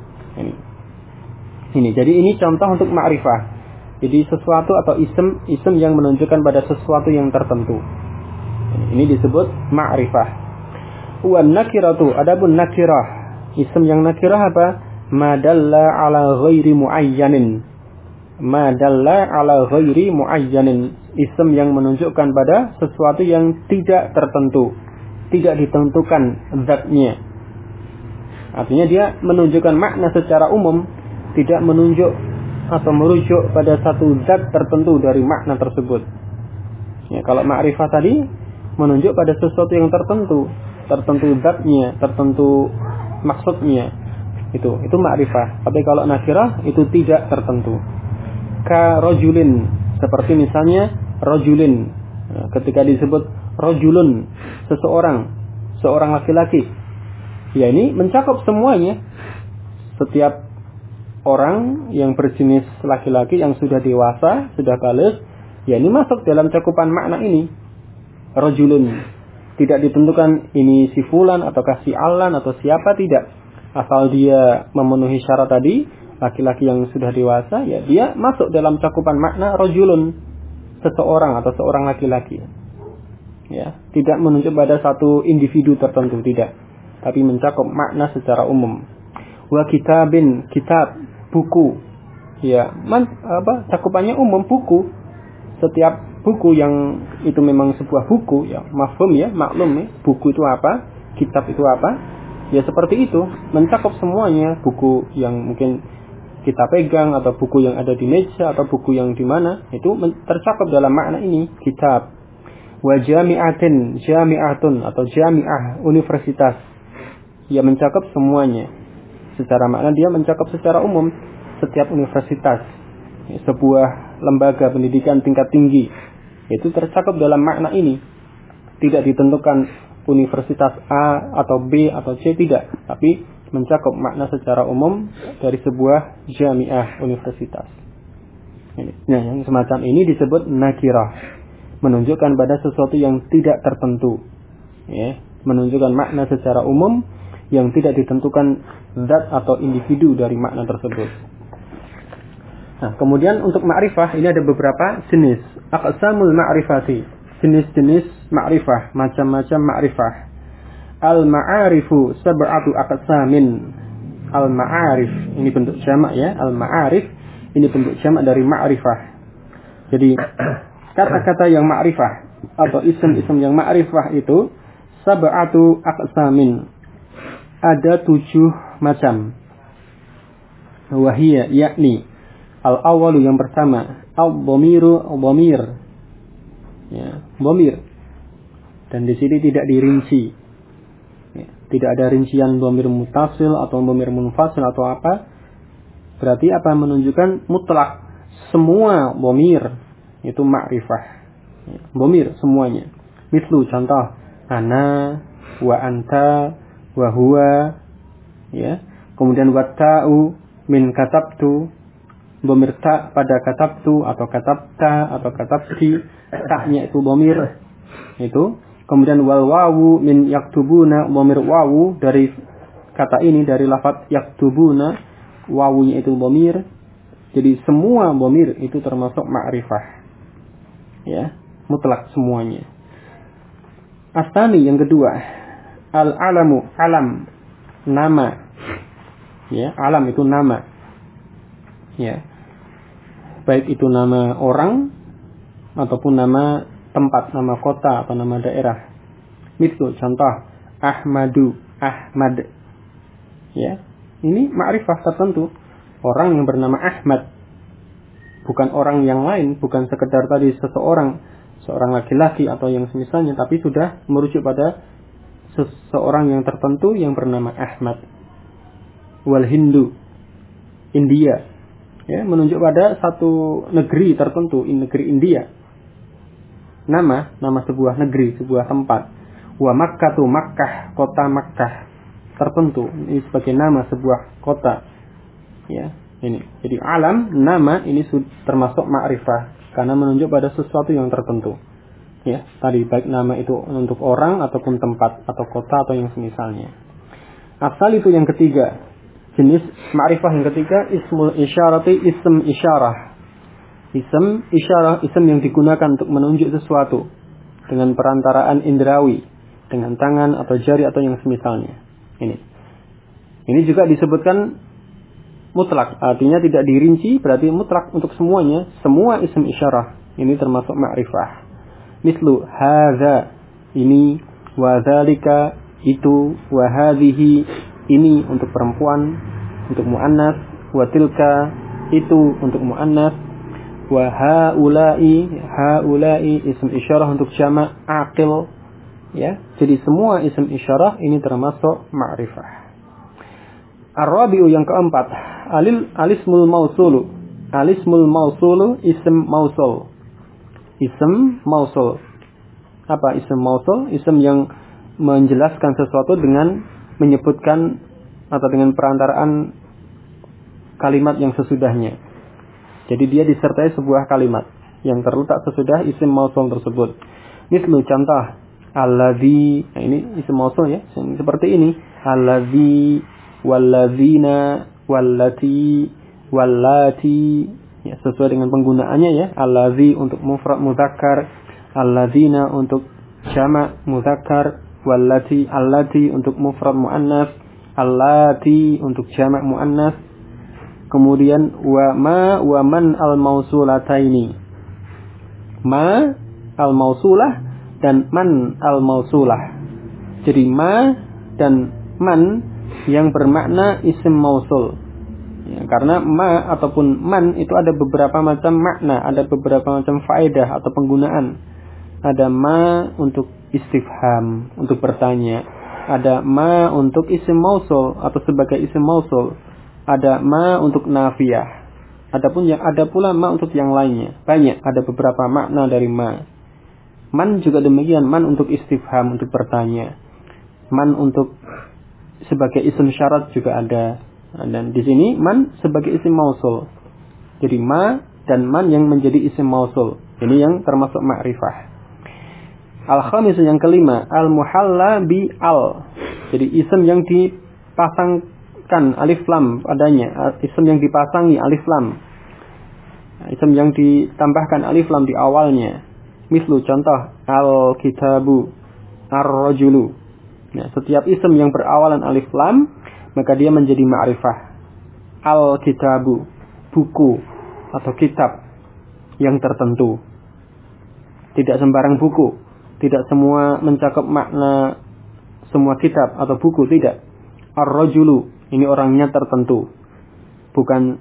Ini. Jadi ini contoh untuk ma'rifah. Jadi sesuatu atau isim yang menunjukkan pada sesuatu yang tertentu. Ini disebut ma'rifah. Wan nakiratu, adapun nakirah, isim yang nakirah apa? Madalla ala ghairi muayyanin. Madalla ala ghairi muayyanin, isim yang menunjukkan pada sesuatu yang tidak tertentu, tidak ditentukan zatnya. Artinya dia menunjukkan makna secara umum, tidak menunjuk atau merujuk pada satu zat tertentu dari makna tersebut. Ya, kalau ma'rifah tadi menunjuk pada sesuatu yang tertentu zatnya, tertentu maksudnya. Itu ma'rifah. Tapi kalau nakirah itu tidak tertentu. Ka rajulin, seperti misalnya rajulin. Nah, ketika disebut rajulun, seorang laki-laki. Ya ini mencakup semuanya. Setiap orang yang berjenis laki-laki yang sudah dewasa, sudah baligh, ya ini masuk dalam cakupan makna ini. Rajulun. Tidak ditentukan ini si fulan ataukah si alan atau siapa, tidak. Asal dia memenuhi syarat tadi, laki-laki yang sudah dewasa, ya dia masuk dalam cakupan makna rajulun, seseorang atau seorang laki-laki. Ya, tidak menunjuk pada satu individu tertentu, tidak, tapi mencakup makna secara umum. Wa kitabin, kitab, buku. Ya, cakupannya umum, buku. Setiap buku yang itu memang sebuah buku, ya mafhum ya, maklum ya, buku itu apa, kitab itu apa. Ya seperti itu, mencakup semuanya, buku yang mungkin kita pegang atau buku yang ada di meja atau buku yang di mana, itu tercakup dalam makna ini, kitab. Wa jami'atin, jami'atun atau jami'ah, universitas. Ya mencakup semuanya. Secara makna dia mencakup secara umum setiap universitas. Ya, sebuah lembaga pendidikan tingkat tinggi. Itu tercakup dalam makna ini. Tidak ditentukan universitas A atau B atau C, tidak, tapi mencakup makna secara umum dari sebuah jami'ah, universitas. Nah, yang semacam ini disebut nakirah, menunjukkan pada sesuatu yang tidak tertentu, ya, menunjukkan makna secara umum yang tidak ditentukan zat atau individu dari makna tersebut. Nah, kemudian untuk ma'rifah ini ada beberapa jenis. Aqsamul ma'rifati, jenis-jenis ma'rifah, macam-macam ma'rifah. Al-ma'arifu sab'atu aqsamin. Al-ma'arif, ini bentuk jamak ya. Al-ma'arif, ini bentuk jamak dari ma'rifah. Jadi kata-kata yang ma'rifah atau isim-isim yang ma'rifah itu sab'atu aqsamin. Ada 7 macam. Wahiyya, yakni Al-awwalu yang pertama, al-dhamiru dhamir. Ya, dhamir. Dan di sini tidak dirinci. Ya, tidak ada rincian dhamir mutasil atau dhamir munfasil atau apa. Berarti apa? Menunjukkan mutlak semua dhamir itu ma'rifah. Ya, dhamir semuanya. Mislu contoh ana wa anta wa huwa, ya. Kemudian wa ta'u min katabtu, dhamir ta pada katabtu atau katabta atau katabti, ta-nya itu dhamir itu. Kemudian wal wawu min yaktubuna, dhamir wawu dari kata ini, dari lafaz yaktubuna, wawunya itu dhamir. Jadi semua dhamir itu termasuk ma'rifah. Ya, mutlak semuanya. Astani yang kedua, al-alamu, alam, nama. Ya, alam itu nama. Ya. Baik itu nama orang ataupun nama tempat, nama kota atau nama daerah. Misal contoh Ahmadu, Ahmad. Ya. Ini ma'rifah tertentu. Orang yang bernama Ahmad, bukan orang yang lain, bukan sekedar tadi seseorang, seorang laki-laki atau yang semisalnya, tapi sudah merujuk pada seseorang yang tertentu yang bernama Ahmad. Wal Hindu, India, ya, menunjuk pada satu negeri tertentu, negeri India. Nama sebuah negeri, sebuah tempat. Wa Makkah tu Makkah, kota Makkah tertentu, ini sebagai nama sebuah kota. Ya, ini. Jadi alam, nama ini termasuk ma'rifah karena menunjuk pada sesuatu yang tertentu. Ya, tadi baik nama itu untuk orang ataupun tempat atau kota atau yang semisalnya. Asal itu yang ketiga. Jenis ma'rifah yang ketiga, ismul isyarati, ism isyarah. Ism isyarah, ism yang digunakan untuk menunjuk sesuatu dengan perantaraan indrawi, dengan tangan atau jari atau yang semisalnya. Ini juga disebutkan mutlak, artinya tidak dirinci, berarti mutlak untuk semuanya. Semua ism isyarah ini termasuk ma'rifah. Mislu hadza, ini, wa dzalika, itu, wa hadhihi, ini untuk perempuan, untuk muannas, wa tilka, itu untuk muannas, wa haula'i, haula'i ism isyarah untuk jamak aqil, ya. Jadi semua ism isyarah ini termasuk ma'rifah. Ar-rabi'u yang keempat, alismul mausulu. Alismul mausulu ism mausul. Ism mausul. Apa ism mausul? Ism yang menjelaskan sesuatu dengan menyebutkan atau dengan perantaraan kalimat yang sesudahnya. Jadi dia disertai sebuah kalimat yang terletak sesudah isim mausul tersebut. Misal contoh alladzi, nah ini isim mausul ya, seperti ini. Alladzi, walladzina, wallati, wallati, ya, sesuai dengan penggunaannya ya. Alladzi untuk mufrad mudzakkar, alladzina untuk jamak mudzakkar, wallati, allati untuk mufrad muannas, allati untuk jamak muannas. Kemudian wa ma wa man al mausulataini. Ma al mausulah dan man al mausulah. Jadi ma dan man yang bermakna isim mausul. Ya, karena ma ataupun man itu ada beberapa macam makna, ada beberapa macam faedah atau penggunaan. Ada ma untuk istifham, untuk bertanya. Ada ma untuk isim mausul atau sebagai isim mausul. Ada ma untuk nafiyah. Adapun yang ada pula ma untuk yang lainnya. Banyak, ada beberapa makna dari ma. Man juga demikian, man untuk istifham, untuk bertanya. Man untuk sebagai isim syarat juga ada. Dan di sini man sebagai isim mausul. Jadi ma dan man yang menjadi isim mausul. Ini yang termasuk ma'rifah. Al-khamis yang kelima, al-muhalla bi al. Jadi isim yang dipasangkan alif lam padanya, isim yang dipasangi alif lam. Isim yang ditambahkan alif lam di awalnya. Mislu contoh al-kitabu, ar-rajulu. Nah, setiap isim yang berawalan alif lam maka dia menjadi ma'rifah. Al-kitabu, buku atau kitab yang tertentu. Tidak sembarang buku. Tidak semua mencakup makna semua kitab atau buku, tidak. Ar-rajulu, ini orangnya tertentu. Bukan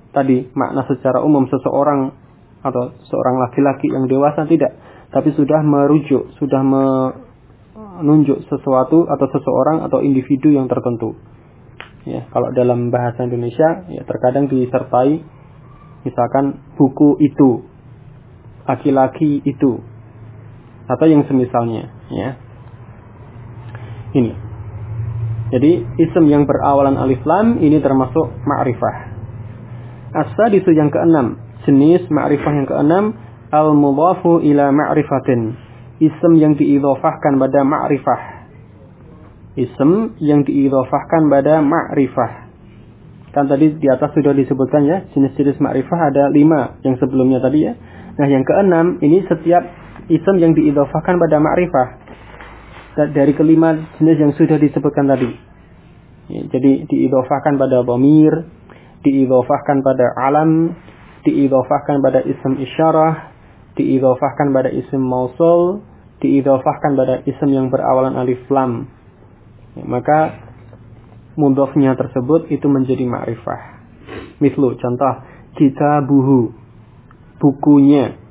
tadi makna secara umum seseorang atau seorang laki-laki yang dewasa, tidak, tapi sudah merujuk, sudah menunjuk sesuatu atau seseorang atau individu yang tertentu. Ya, kalau dalam bahasa Indonesia ya terkadang disertai misalkan buku itu, laki-laki itu, atau yang semisalnya, ya. Ini. Jadi isim yang berawalan alif lam ini termasuk ma'rifah. As-sadisu yang keenam, jenis ma'rifah yang keenam, al-mudhafu ila ma'rifatin. Isim yang diidhofahkan pada ma'rifah. Isim yang diidhofahkan pada ma'rifah. Kan tadi di atas sudah disebutkan ya, jenis-jenis ma'rifah ada 5 yang sebelumnya tadi ya. Nah, yang keenam ini setiap isim yang diidhofahkan pada ma'rifah dari kelima jenis yang sudah disebutkan tadi. Ya, jadi diidhofahkan pada dhamir, diidhofahkan pada alam, diidhofahkan pada isim isyarah, diidhofahkan pada isim mausul, diidhofahkan pada isim yang berawalan alif lam. Ya, maka mudhofnya tersebut itu menjadi ma'rifah. Mislu, contoh, kitabuhu, bukunya.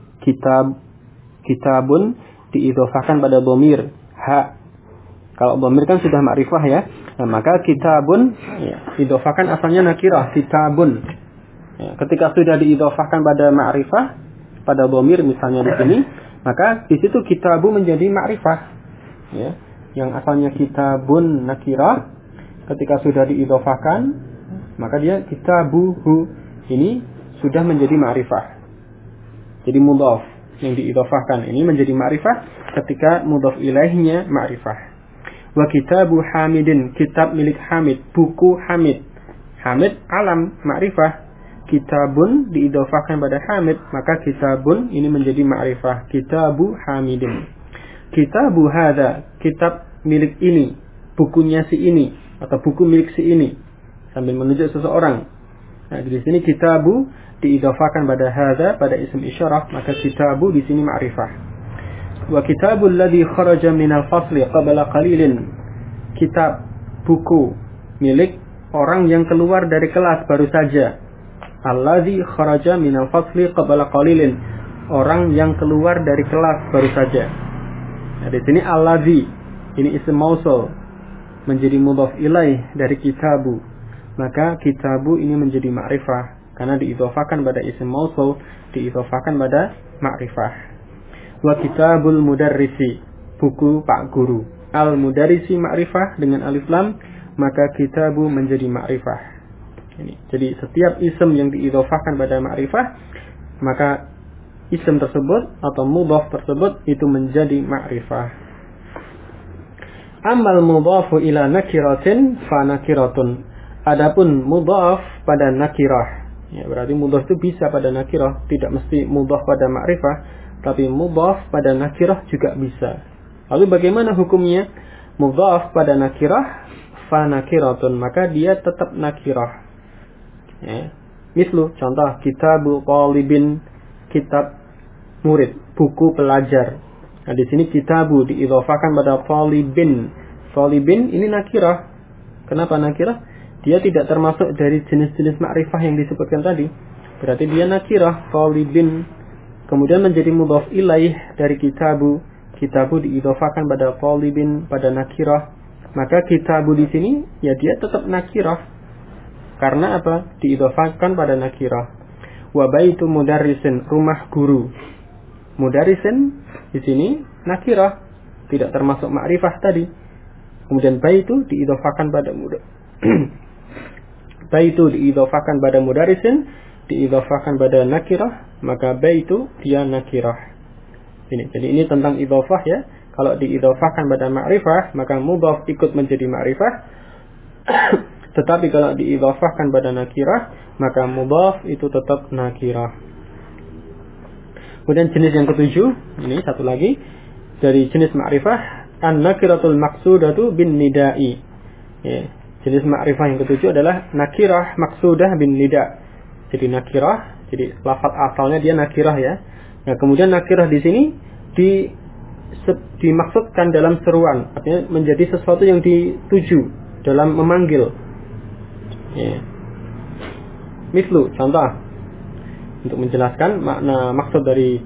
Kitabun diidhofahkan pada dhamir ha. Kalau dhamir kan sudah ma'rifah ya. Nah, maka kitabun ya, idhofahkan asalnya nakirah, kitabun. Ya, ketika sudah diidhofahkan pada ma'rifah, pada dhamir misalnya di sini, maka di situ kitabu menjadi ma'rifah. Ya, yang asalnya kitabun nakirah, ketika sudah diidhofahkan, maka dia kitabuhu, ini sudah menjadi ma'rifah. Jadi mudhaf yang diidhofahkan ini menjadi ma'rifah ketika mudhaf ilaihnya ma'rifah. Wa kitabu Hamidin, kitab milik Hamid, buku Hamid. Hamid alam ma'rifah. Kitabun diidhofahkan pada Hamid, maka kitabun ini menjadi ma'rifah. Kitabu Hamidin. Kitabu hadza, kitab milik ini, bukunya si ini atau buku milik si ini, sambil menunjuk seseorang. Nah, di sini kitabu diidhofahkan pada hadza, pada isim isyarah, maka kitabu di sini ma'rifah. Wa kitabul ladzi kharaja minal fasli qabla qalilin, kitab, buku milik orang yang keluar dari kelas baru saja. Alladzi kharaja minal fasli qabla qalilin, orang yang keluar dari kelas baru saja. Nah, di sini alladzi ini isim mausul menjadi mudhaf ilaih dari kitabu, maka kitabu ini menjadi ma'rifah karena diidhofahkan pada isim mausul, diidhofahkan pada ma'rifah. Wa kitabul mudarrisi, buku pak guru. Al mudarrisi ma'rifah dengan alif lam, maka kitabu menjadi ma'rifah. Ini. Jadi setiap isim yang diidhofahkan pada ma'rifah, maka isim tersebut atau mudhaf tersebut itu menjadi ma'rifah. Amal mudhafu ila nakiratin fa nakiratun. Adapun mudhaf pada nakirah, ya, berarti mudhaf itu bisa pada nakirah, tidak mesti mudhaf pada ma'rifah, tapi mudhaf pada nakirah juga bisa. Lalu bagaimana hukumnya? Mudhaf pada nakirah fa nakiratun, maka dia tetap nakirah. Ya. Mislu, contoh, kitabul talibin, kitab murid, buku pelajar. Nah, di sini kitabu diidhofahkan pada talibin. Talibin ini nakirah. Kenapa nakirah? Dia tidak termasuk dari jenis-jenis ma'rifah yang disebutkan tadi. Berarti dia nakirah, talibin. Kemudian menjadi mudhaf ilaih dari kitabu. Kitabu diidhofahkan pada talibin, pada nakirah. Maka kitabu di sini ya dia tetap nakirah. Karena apa? Diidhofahkan pada nakirah. Wa baitu mudarrisin, rumah guru. Mudarrisin di sini nakirah, tidak termasuk ma'rifah tadi. Kemudian baitu diidhofahkan pada baitu diidhofahkan pada mudarrisin, diidhofahkan pada nakirah, maka baitu dia nakirah. Ini. Jadi ini tentang idhofah ya. Kalau diidhofahkan pada ma'rifah, maka mudhaf ikut menjadi ma'rifah. Tetapi kalau diidhofahkan pada nakirah, maka mudhaf itu tetap nakirah. Kemudian jenis yang ketujuh, ini satu lagi dari jenis ma'rifah, an-nakiratul maqsudatu bin nida'i. Ya, jenis ma'rifah yang ketujuh adalah nakirah maqsudah bin nida. Jadi nakirah, jadi lafaz asalnya dia nakirah ya. Nah, kemudian nakirah di sini dimaksudkan dalam seruan, artinya menjadi sesuatu yang dituju dalam memanggil. Ya. Mislu, contoh untuk menjelaskan makna maksud dari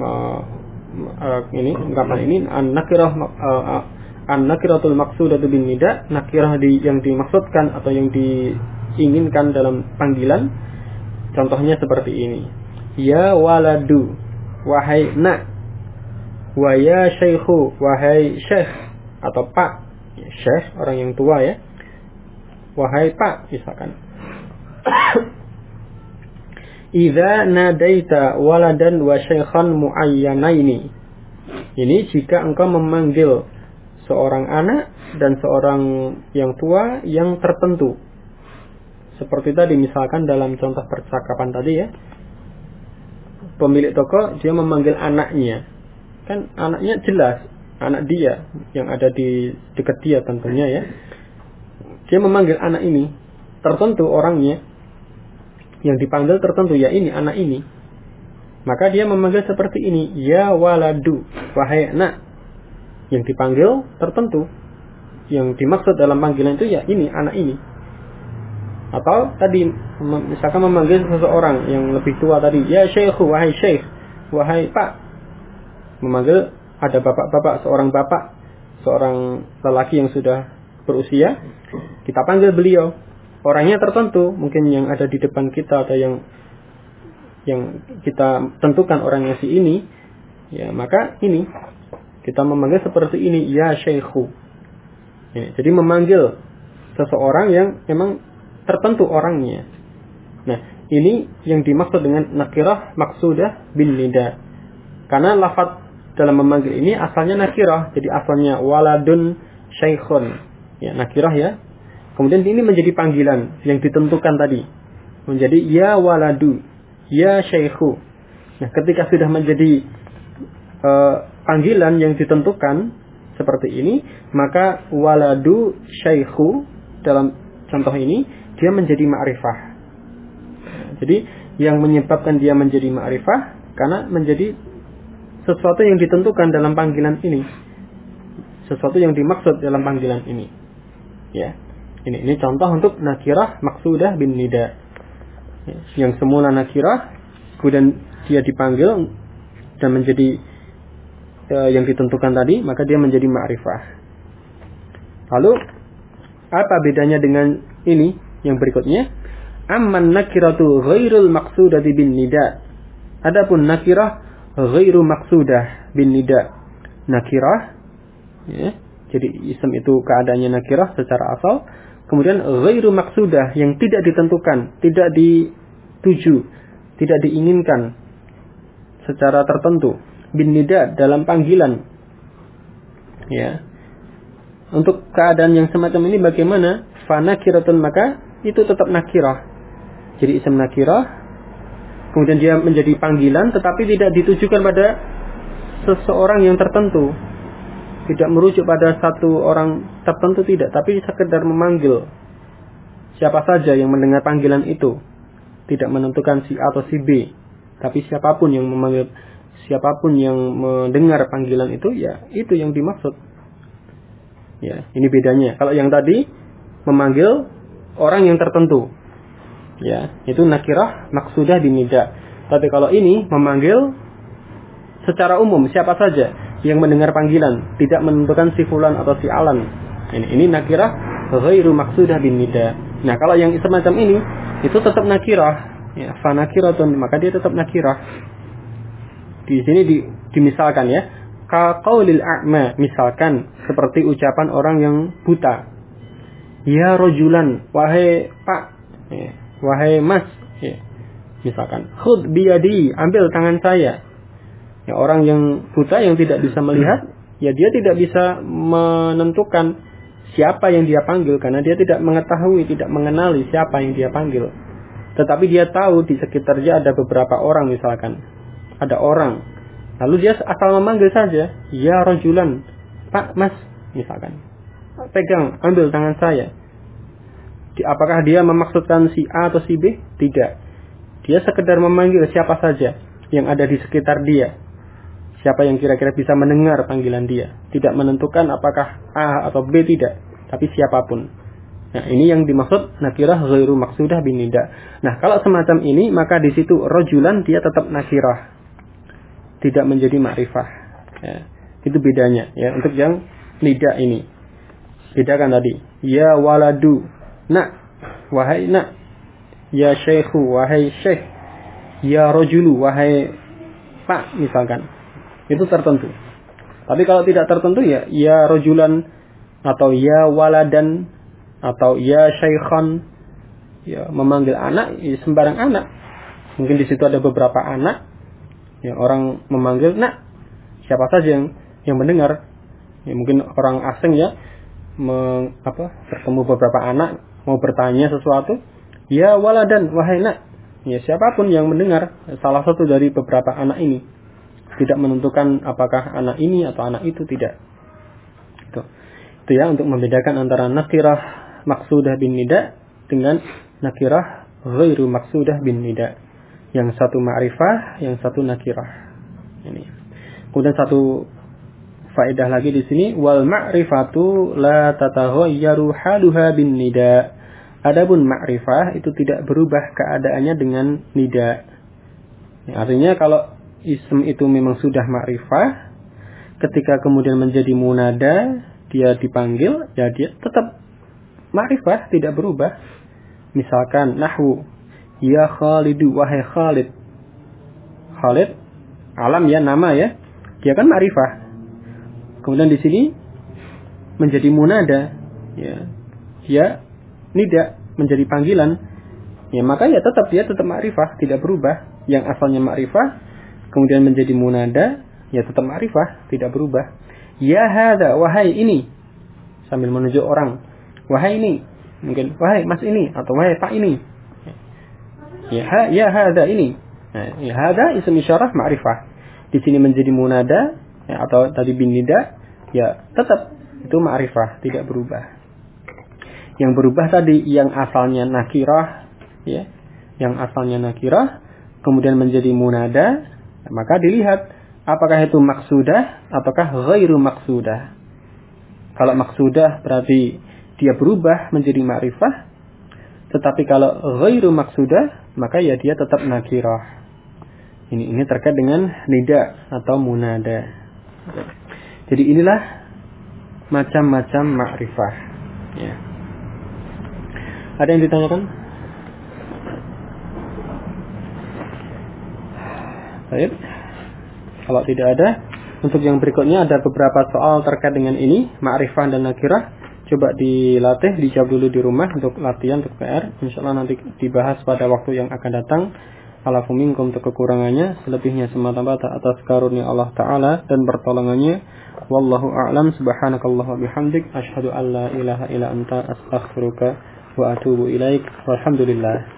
ini ungkapan ini an-nakiratul maqsudatu bin nida, nakirah yang dimaksudkan atau yang diinginkan dalam panggilan. Contohnya seperti ini. Ya waladu, wahai nak. Wa ya syaikhu, wahai syekh atau pak. Ya, syekh orang yang tua ya. Wahai pak misalkan. Idza nadaita waladan wa syaikhan muayyanaini. Ini jika engkau memanggil seorang anak dan seorang yang tua yang tertentu. Seperti tadi misalkan dalam contoh percakapan tadi ya. Pemilik toko dia memanggil anaknya. Kan anaknya jelas, anak dia yang ada di dekat dia tentunya ya. Dia memanggil anak ini tertentu orangnya. Yang dipanggil tertentu ya ini anak ini. Maka dia memanggil seperti ini, ya waladu, wahai anak. Yang dipanggil tertentu. Yang dimaksud dalam panggilan itu ya ini anak ini. Atau tadi misalkan memanggil seseorang yang lebih tua tadi, ya syaikhu, wahai syekh, wahai pak. Memanggil ada bapak-bapak, seorang lelaki yang sudah berusia, kita panggil beliau. Orangnya tertentu, mungkin yang ada di depan kita atau yang kita tentukan orangnya si ini, ya maka ini kita memanggil seperti ini, ya syaikhu. Ya, jadi memanggil seseorang yang memang tertentu orangnya. Nah, ini yang dimaksud dengan nakirah maksudah bin nida. Karena lafaz dalam memanggil ini asalnya nakirah, jadi asalnya waladun syaikhun. Ya, nakirah ya. Kemudian ini menjadi panggilan yang ditentukan tadi. Menjadi ya waladu, ya syaikhu. Nah, ketika sudah menjadi panggilan yang ditentukan seperti ini, maka waladu syaikhu dalam contoh ini dia menjadi ma'rifah. Jadi yang menyebabkan dia menjadi ma'rifah karena menjadi sesuatu yang ditentukan dalam panggilan ini. Sesuatu yang dimaksud dalam panggilan ini. Ya. Ini contoh untuk nakirah maksudah bin nida. Yang semula nakirah, kemudian dia dipanggil dan menjadi yang ditentukan tadi, maka dia menjadi ma'rifah. Lalu apa bedanya dengan ini yang berikutnya? Amman nakiratu ghairul maqsudati bin nida. Adapun nakirah ghairu maqsudah bin nida. Nakirah ya, jadi isim itu keadaannya nakirah secara asal. Kemudian ghairu maqsudah yang tidak ditentukan, tidak dituju, tidak diinginkan secara tertentu. Bin nida dalam panggilan. Ya. Untuk keadaan yang semacam ini bagaimana? Fa nakiratun, maka itu tetap nakirah. Jadi isim nakirah, kemudian dia menjadi panggilan tetapi tidak ditujukan pada seseorang yang tertentu. Tidak merujuk pada satu orang tertentu, tidak, tapi sekedar memanggil siapa saja yang mendengar panggilan itu. Tidak menentukan si A atau si B, tapi siapapun yang memanggil, siapapun yang mendengar panggilan itu, ya itu yang dimaksud. Ya, ini bedanya. Kalau yang tadi memanggil orang yang tertentu, ya, itu nakirah maksudah bin nida. Tapi kalau ini memanggil secara umum siapa saja yang mendengar panggilan, tidak menentukan si fulan atau si alan. Ini nakirah ghairu maksudah bin nida. Nah, kalau yang semacam ini itu tetap nakirah, ya, fa nakiratun, maka dia tetap nakirah. Di sini dimisalkan ya, ka qaulil a'ma, misalkan seperti ucapan orang yang buta. Ya rajulan, wahai Pak, ya, wahai Mas, ya. Misalkan, khud biyadi, ambil tangan saya. Ya, orang yang buta yang tidak bisa melihat, ya dia tidak bisa menentukan siapa yang dia panggil karena dia tidak mengetahui, tidak mengenali siapa yang dia panggil. Tetapi dia tahu di sekitarnya ada beberapa orang misalkan. Ada orang. Lalu dia asal memanggil saja, ya rajulan, Pak, Mas, misalkan. Pegang, ambil tangan saya. Apakah dia memaksudkan si A atau si B? Tidak. Dia sekedar memanggil siapa saja yang ada di sekitar dia. Siapa yang kira-kira bisa mendengar panggilan dia. Tidak menentukan apakah A atau B, tidak. Tapi siapapun. Nah, ini yang dimaksud nakirah ghairu maqsudah bin nida. Nah, kalau semacam ini maka di situ rajulan dia tetap nakirah. Tidak menjadi ma'rifah. Ya, itu bedanya ya untuk yang nida ini. Bedakan tadi. Ya waladu. Nak. Wahai nak. Ya syekhu. Wahai syekh. Ya rajulu. Wahai pak misalkan. Itu tertentu. Tapi kalau tidak tertentu ya rajulan atau ya waladan atau ya syaikhan, ya memanggil anak ya sembarang anak. Mungkin di situ ada beberapa anak yang orang memanggil nak. Siapa saja yang mendengar, ya mungkin orang asing ya bertemu beberapa anak mau bertanya sesuatu, ya waladan wahai nak. Ya siapapun yang mendengar salah satu dari beberapa anak ini, tidak menentukan apakah anak ini atau anak itu, tidak. Itu ya untuk membedakan antara nakirah maqsudah bin nida dengan nakirah ghairu maqsudah bin nida. Yang satu ma'rifah, yang satu nakirah. Ini. Kemudian satu faedah lagi di sini, wal ma'rifatu la tataghayyaru haluha bin nida. Adapun ma'rifah itu tidak berubah keadaannya dengan nida. Ya, artinya kalau ism itu memang sudah ma'rifah, ketika kemudian menjadi munada, dia dipanggil, ya dia tetap ma'rifah, tidak berubah. Misalkan nahwu ya Khalidu, wahai Khalid. Khalid alam ya, nama ya. Dia kan ma'rifah. Kemudian di sini menjadi munada, ya. Ya nida menjadi panggilan. Ya maka ya dia tetap ma'rifah, tidak berubah. Yang asalnya ma'rifah kemudian menjadi munada, ya tetap ma'rifah, tidak berubah. Ya hadza, wahai ini. Sambil menunjuk orang. Wahai ini, mungkin wahai mas ini atau wahai pak ini. Ya hadza ini. Nah, ya hadza ism isyarah ma'rifah. Di sini menjadi munada ya, atau tadi bin nida, ya tetap itu ma'rifah, tidak berubah. Yang berubah tadi yang asalnya nakirah, ya, yang asalnya nakirah kemudian menjadi munada, maka dilihat apakah itu maksudah ataukah ghairu maksudah. Kalau maksudah berarti dia berubah menjadi ma'rifah, tetapi kalau ghairu maksudah maka ya dia tetap nakirah. Ini terkait dengan nida atau munada. Jadi inilah macam-macam ma'rifah. Ya. Ada yang ditanyakan? Baik. Kalau tidak ada, untuk yang berikutnya ada beberapa soal terkait dengan ini, ma'rifah dan nakirah. Coba dilatih, dijawab dulu di rumah untuk latihan, untuk PR. InsyaAllah nanti dibahas pada waktu yang akan datang. Alafu minkum untuk kekurangannya, selebihnya semata-mata atas karunia Allah Ta'ala dan pertolongannya. Wallahu a'lam, subhanakallah wa bihamdik, asyhadu an la ilaha illa anta, astaghfiruka wa atubu ilaik. Walhamdulillah.